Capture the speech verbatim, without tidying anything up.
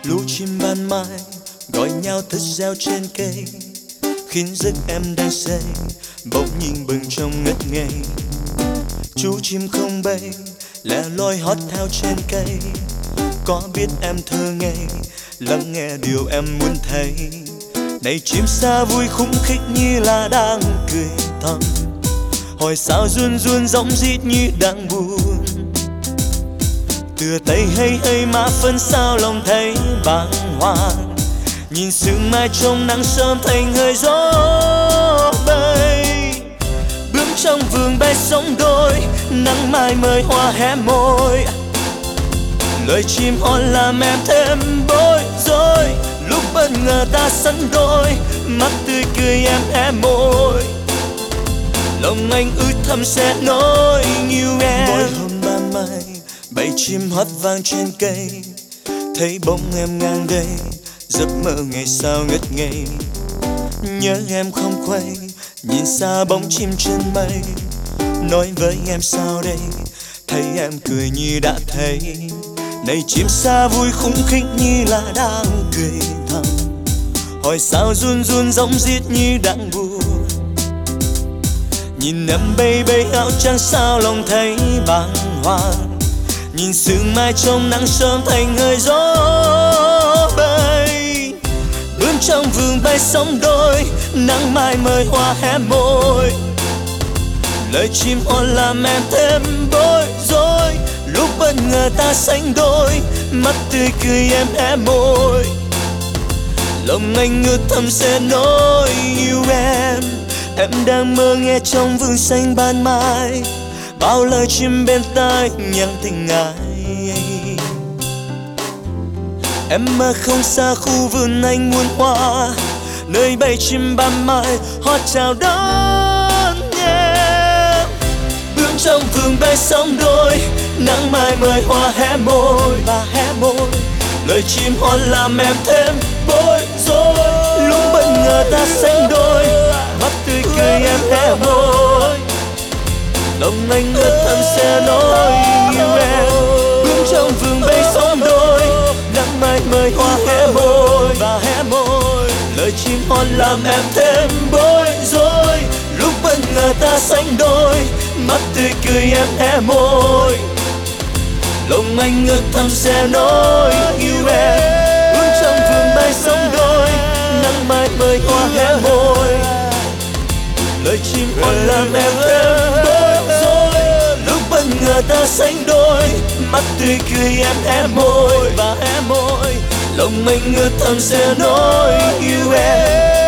lũ chim ban mai gọi nhau thức reo trên cây, khiến giấc em đang say bỗng nhìn bừng trong ngất ngây. Chú chim không bay lẻ loi hót theo trên cây, có biết em thơ ngây lắng nghe điều em muốn thấy. Này chim sa vui khúc khích như là đang cười thầm, hỏi sao run run giọng rít như đang buồn. Tựa tay hay hay má phân sao lòng thấy bàng hoàng, nhìn sương mai trong nắng sớm thành hơi gió bay. Bướm trong vườn bay sóng đôi, nắng mai mời hoa hé môi. Lời chim hót làm em thêm bối rối, lúc bất ngờ ta sánh đôi, mắt tươi cười em hé môi. Lòng anh ướt thầm sẽ nói nhiều em. Mỗi hôm ban mai bầy chim hót vang trên cây, thấy bóng em ngang đây, giấc mơ ngày sao ngất ngây. Nhớ em không quay, nhìn xa bóng chim trên mây, nói với em sao đây, thấy em cười như đã thấy. Này chim sa vui khúc khích như là đang cười thầm, hỏi sao run run giọng rít như đang buồn. Nhìn em bay bay áo trắng sao lòng thấy bàng hoàng, nhìn sương mai trong nắng sớm thành hơi gió bay. Bướm trong vườn bay sóng đôi, nắng mai mời hoa hé môi. Lời chim hót làm em thêm bối rối, lúc bất ngờ ta sánh đôi, mắt tươi cười em hé môi. Lòng anh ước thầm sẽ nói yêu em. Em đang mơ nghe trong vườn xanh ban mai, bao lời chim bên tai nhắn tình ai. Em mơ không xa khu vườn anh muôn hoa, nơi bầy chim ban mai hót chào đón em. Bướm trong vườn bay sóng đôi, nắng mai mời hoa hé môi và hé môi. Lời chim hót làm em thêm bối rối, lúc bất ngờ ta sánh đôi, mắt tươi cười em hé môi. Lòng anh ước thầm sẽ nói yêu em. Bướm trong vườn bay sóng đôi, nắng mai mời hoa hé môi và hé môi. Lời chim hót làm em thêm bối rối, lúc bất ngờ ta sánh đôi, mắt tươi cười em hé môi. Lòng anh ước thầm sẽ nói yêu em. Bướm trong vườn bay sóng đôi, nắng mai mời hoa hé môi. Lời chim hót làm em thêm bối rối, lúc bất ngờ ta sánh đôi, mắt tươi cười em hé môi và hé môi. Lòng anh ước thầm sẽ nói yêu em.